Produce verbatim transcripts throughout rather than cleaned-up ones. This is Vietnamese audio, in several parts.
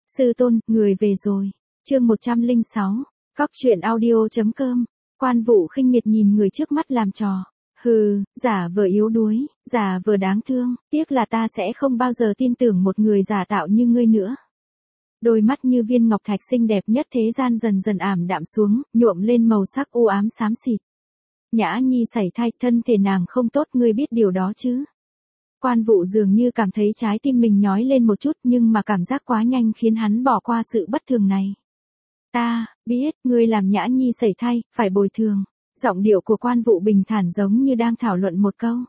Sư tôn, người về rồi. Chương một trăm lẻ sáu. Cóc truyện audio chấm com. Quan Vũ khinh miệt nhìn người trước mắt làm trò. Hừ, giả vờ yếu đuối, giả vờ đáng thương, tiếc là ta sẽ không bao giờ tin tưởng một người giả tạo như ngươi nữa. Đôi mắt như viên ngọc thạch xinh đẹp nhất thế gian dần dần ảm đạm xuống, nhuộm lên màu sắc u ám xám xịt. Nhã Nhi sảy thai, thân thể nàng không tốt, ngươi biết điều đó chứ? Quan Vũ dường như cảm thấy trái tim mình nhói lên một chút, nhưng mà cảm giác quá nhanh khiến hắn bỏ qua sự bất thường này. Ta, biết, ngươi làm Nhã Nhi sảy thai, phải bồi thường. Giọng điệu của Quan Vũ bình thản giống như đang thảo luận một câu.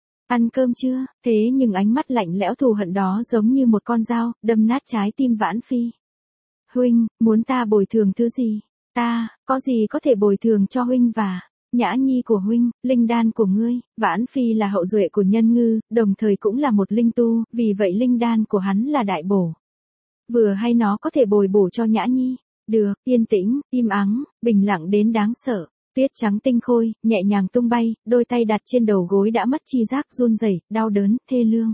Ăn cơm chưa? Thế nhưng ánh mắt lạnh lẽo thù hận đó giống như một con dao, đâm nát trái tim Vãn Phi. Huynh, muốn ta bồi thường thứ gì? Ta, có gì có thể bồi thường cho huynh và Nhã Nhi của huynh, linh đan của ngươi? Vãn Phi là hậu duệ của Nhân Ngư, đồng thời cũng là một linh tu, vì vậy linh đan của hắn là đại bổ. Vừa hay nó có thể bồi bổ cho Nhã Nhi. Được, yên tĩnh, im ắng, bình lặng đến đáng sợ. Tuyết trắng tinh khôi, nhẹ nhàng tung bay, đôi tay đặt trên đầu gối đã mất chi giác, run rẩy, đau đớn, thê lương.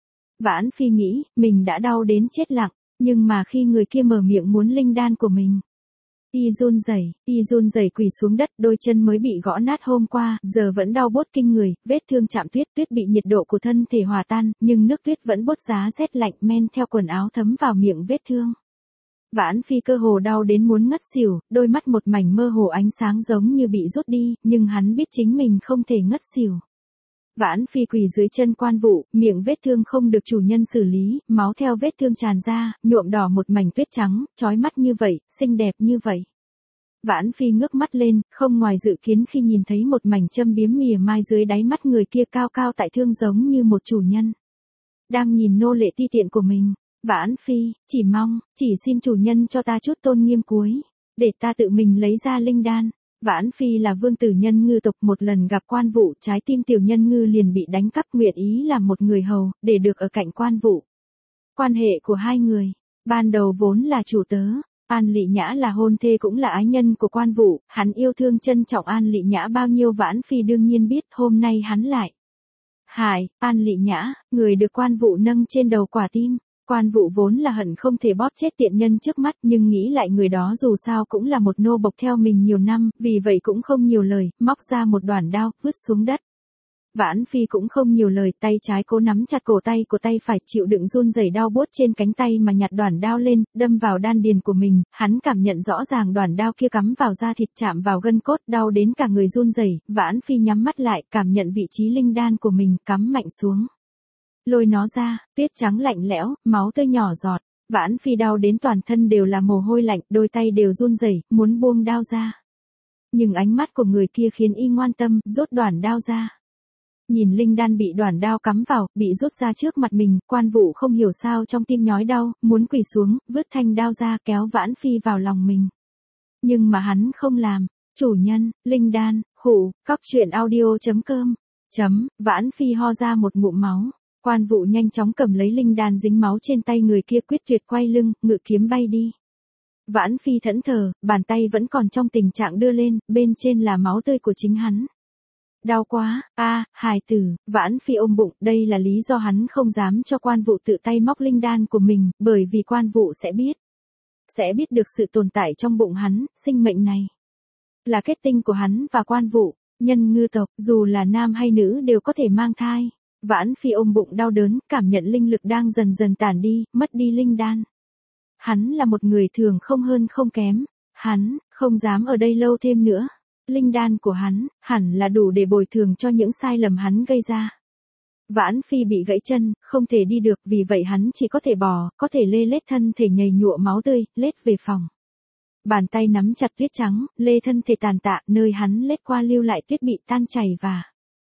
Vãn Phi nghĩ, mình đã đau đến chết lặng, nhưng mà khi người kia mở miệng muốn linh đan của mình, y run rẩy, y run rẩy quỳ xuống đất, đôi chân mới bị gõ nát hôm qua, giờ vẫn đau buốt kinh người, vết thương chạm tuyết, tuyết bị nhiệt độ của thân thể hòa tan, nhưng nước tuyết vẫn bốt giá rét lạnh men theo quần áo thấm vào miệng vết thương. Vãn Phi cơ hồ đau đến muốn ngất xỉu, đôi mắt một mảnh mơ hồ ánh sáng giống như bị rút đi, nhưng hắn biết chính mình không thể ngất xỉu. Vãn Phi quỳ dưới chân Quan Vũ, miệng vết thương không được chủ nhân xử lý, máu theo vết thương tràn ra, nhuộm đỏ một mảnh tuyết trắng, chói mắt như vậy, xinh đẹp như vậy. Vãn Phi ngước mắt lên, không ngoài dự kiến khi nhìn thấy một mảnh châm biếm mỉa mai dưới đáy mắt người kia cao cao tại thượng giống như một chủ nhân đang nhìn nô lệ ti tiện của mình. Vãn Phi, chỉ mong, chỉ xin chủ nhân cho ta chút tôn nghiêm cuối, để ta tự mình lấy ra linh đan. Vãn Phi là vương tử Nhân Ngư tộc, một lần gặp Quan Vũ, trái tim tiểu Nhân Ngư liền bị đánh cắp, nguyện ý làm một người hầu, để được ở cạnh Quan Vũ. Quan hệ của hai người, ban đầu vốn là chủ tớ, An Lị Nhã là hôn thê cũng là ái nhân của Quan Vũ, hắn yêu thương trân trọng An Lị Nhã bao nhiêu Vãn Phi đương nhiên biết, hôm nay hắn lại hại An Lị Nhã, người được Quan Vũ nâng trên đầu quả tim. Quan Vũ vốn là hận không thể bóp chết tiện nhân trước mắt, nhưng nghĩ lại người đó dù sao cũng là một nô bộc theo mình nhiều năm, vì vậy cũng không nhiều lời, móc ra một đoản đao, vứt xuống đất. Vãn Phi cũng không nhiều lời, tay trái cố nắm chặt cổ tay của tay phải, chịu đựng run rẩy đau buốt trên cánh tay mà nhặt đoản đao lên, đâm vào đan điền của mình, hắn cảm nhận rõ ràng đoản đao kia cắm vào da thịt, chạm vào gân cốt, đau đến cả người run rẩy. Vãn Phi nhắm mắt lại, cảm nhận vị trí linh đan của mình, cắm mạnh xuống. Lôi nó ra, tuyết trắng lạnh lẽo, máu tươi nhỏ giọt. Vãn Phi đau đến toàn thân đều là mồ hôi lạnh, đôi tay đều run rẩy, muốn buông đao ra. Nhưng ánh mắt của người kia khiến y ngoan tâm, rút đoản đao ra. Nhìn linh đan bị đoản đao cắm vào, bị rút ra trước mặt mình, Quan Vũ không hiểu sao trong tim nhói đau, muốn quỳ xuống, vứt thanh đao ra kéo Vãn Phi vào lòng mình. Nhưng mà hắn không làm. Chủ nhân, linh đan, khụ, cóc truyện audio chấm com. Chấm, Vãn Phi ho ra một ngụm máu. Quan Vũ nhanh chóng cầm lấy linh đan dính máu trên tay người kia, quyết tuyệt quay lưng, ngự kiếm bay đi. Vãn Phi thẫn thờ, bàn tay vẫn còn trong tình trạng đưa lên, bên trên là máu tươi của chính hắn. Đau quá, a, à, hài tử. Vãn Phi ôm bụng, đây là lý do hắn không dám cho Quan Vũ tự tay móc linh đan của mình, bởi vì Quan Vũ sẽ biết. Sẽ biết được sự tồn tại trong bụng hắn, sinh mệnh này là kết tinh của hắn và Quan Vũ. Nhân Ngư tộc, dù là nam hay nữ đều có thể mang thai. Vãn Phi ôm bụng đau đớn, cảm nhận linh lực đang dần dần tản đi, mất đi linh đan. Hắn là một người thường không hơn không kém, hắn không dám ở đây lâu thêm nữa. Linh đan của hắn hẳn là đủ để bồi thường cho những sai lầm hắn gây ra. Vãn Phi bị gãy chân, không thể đi được, vì vậy hắn chỉ có thể bò, có thể lê lết thân thể nhầy nhụa máu tươi, lết về phòng. Bàn tay nắm chặt tuyết trắng, lê thân thể tàn tạ, nơi hắn lết qua lưu lại tuyết bị tan chảy và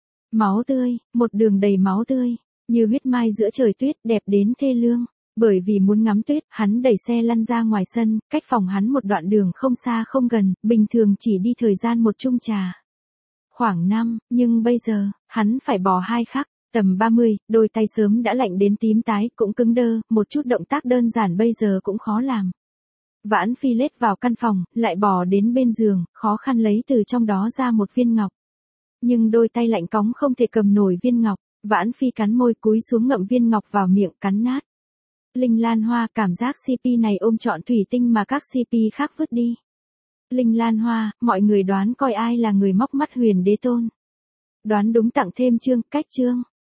máu tươi, một đường đầy máu tươi, như huyết mai giữa trời tuyết, đẹp đến thê lương. Bởi vì muốn ngắm tuyết, hắn đẩy xe lăn ra ngoài sân, cách phòng hắn một đoạn đường không xa không gần, bình thường chỉ đi thời gian một chung trà. Khoảng năm, nhưng bây giờ, hắn phải bò hai khắc, tầm ba mươi, đôi tay sớm đã lạnh đến tím tái, cũng cứng đơ, một chút động tác đơn giản bây giờ cũng khó làm. Vãn Phi lết vào căn phòng, lại bò đến bên giường, khó khăn lấy từ trong đó ra một viên ngọc. Nhưng đôi tay lạnh cóng không thể cầm nổi viên ngọc, Vãn Phi cắn môi cúi xuống ngậm viên ngọc vào miệng, cắn nát. Linh Lan Hoa, cảm giác xê pê này ôm trọn thủy tinh mà các xê pê khác vứt đi. Linh Lan Hoa, mọi người đoán coi ai là người móc mắt Huyền Đế Tôn. Đoán đúng tặng thêm chương, cách chương.